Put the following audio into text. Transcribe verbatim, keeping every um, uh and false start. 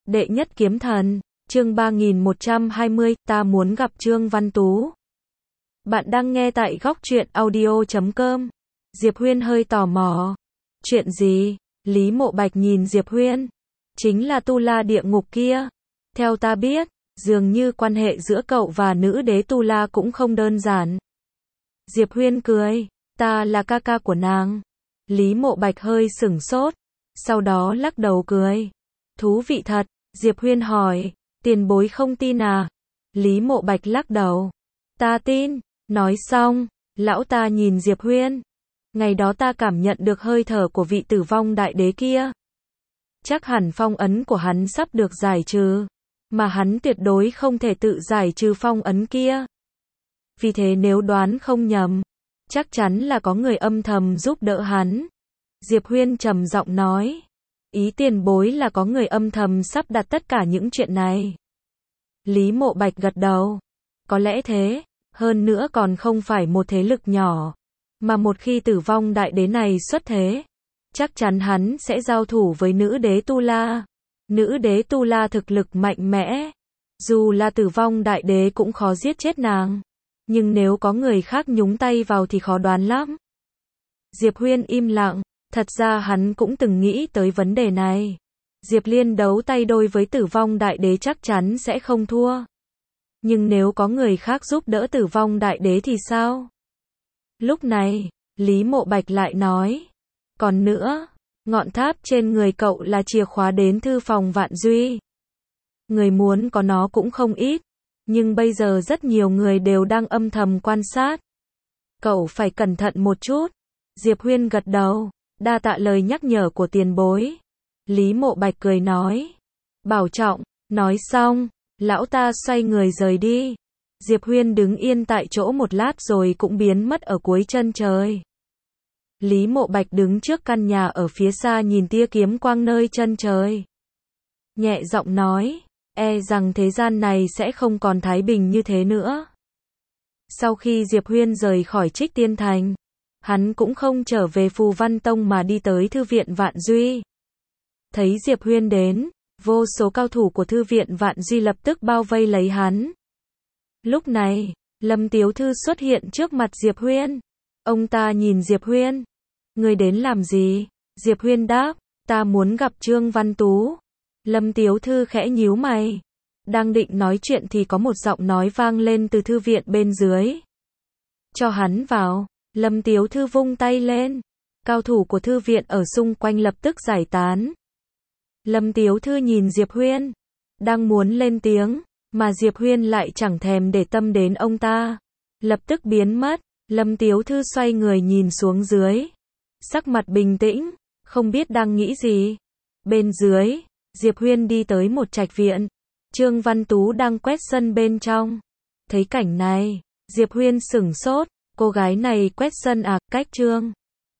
Đệ nhất kiếm thần, chương ba nghìn một trăm hai mươi, ta muốn gặp Trương Văn Tú. Bạn đang nghe tại góc truyện audio chấm com. Diệp Huyên hơi tò mò. Chuyện gì? Lý Mộ Bạch nhìn Diệp Huyên. Chính là Tu La địa ngục kia. Theo ta biết, dường như quan hệ giữa cậu và nữ đế Tu La cũng không đơn giản. Diệp Huyên cười, ta là ca ca của nàng. Lý Mộ Bạch hơi sửng sốt, sau đó lắc đầu cười. Thú vị thật, Diệp Huyên hỏi, tiền bối không tin à? Lý Mộ Bạch lắc đầu, ta tin. Nói xong, lão ta nhìn Diệp Huyên. Ngày đó ta cảm nhận được hơi thở của vị tử vong đại đế kia. Chắc hẳn phong ấn của hắn sắp được giải trừ, mà hắn tuyệt đối không thể tự giải trừ phong ấn kia. Vì thế nếu đoán không nhầm, chắc chắn là có người âm thầm giúp đỡ hắn. Diệp Huyên trầm giọng nói, ý tiền bối là có người âm thầm sắp đặt tất cả những chuyện này. Lý Mộ Bạch gật đầu, có lẽ thế, hơn nữa còn không phải một thế lực nhỏ, mà một khi tử vong đại đế này xuất thế, chắc chắn hắn sẽ giao thủ với nữ đế Tu La. Nữ đế Tu La thực lực mạnh mẽ, dù là tử vong đại đế cũng khó giết chết nàng. Nhưng nếu có người khác nhúng tay vào thì khó đoán lắm. Diệp Huyên im lặng, thật ra hắn cũng từng nghĩ tới vấn đề này. Diệp Liên đấu tay đôi với tử vong đại đế chắc chắn sẽ không thua. Nhưng nếu có người khác giúp đỡ tử vong đại đế thì sao? Lúc này, Lý Mộ Bạch lại nói, còn nữa, ngọn tháp trên người cậu là chìa khóa đến thư phòng Vạn Duy. Người muốn có nó cũng không ít. Nhưng bây giờ rất nhiều người đều đang âm thầm quan sát. Cậu phải cẩn thận một chút. Diệp Huyên gật đầu, đa tạ lời nhắc nhở của tiền bối. Lý Mộ Bạch cười nói, bảo trọng. Nói xong, lão ta xoay người rời đi. Diệp Huyên đứng yên tại chỗ một lát rồi cũng biến mất ở cuối chân trời. Lý Mộ Bạch đứng trước căn nhà ở phía xa nhìn tia kiếm quang nơi chân trời. Nhẹ giọng nói, e rằng thế gian này sẽ không còn thái bình như thế nữa. Sau khi Diệp Huyên rời khỏi Trích Tiên Thành, hắn cũng không trở về Phù Văn Tông mà đi tới Thư viện Vạn Duy. Thấy Diệp Huyên đến, vô số cao thủ của Thư viện Vạn Duy lập tức bao vây lấy hắn. Lúc này, Lâm Tiếu Thư xuất hiện trước mặt Diệp Huyên. Ông ta nhìn Diệp Huyên. Người đến làm gì? Diệp Huyên đáp, ta muốn gặp Trương Văn Tú. Lâm Tiếu Thư khẽ nhíu mày. Đang định nói chuyện thì có một giọng nói vang lên từ thư viện bên dưới. Cho hắn vào. Lâm Tiếu Thư vung tay lên. Cao thủ của thư viện ở xung quanh lập tức giải tán. Lâm Tiếu Thư nhìn Diệp Huyên. Đang muốn lên tiếng, mà Diệp Huyên lại chẳng thèm để tâm đến ông ta. Lập tức biến mất. Lâm Tiếu Thư xoay người nhìn xuống dưới. Sắc mặt bình tĩnh, không biết đang nghĩ gì. Bên dưới, Diệp Huyên đi tới một trạch viện. Trương Văn Tú đang quét sân bên trong. Thấy cảnh này, Diệp Huyên sửng sốt, cô gái này quét sân à? Cách Trương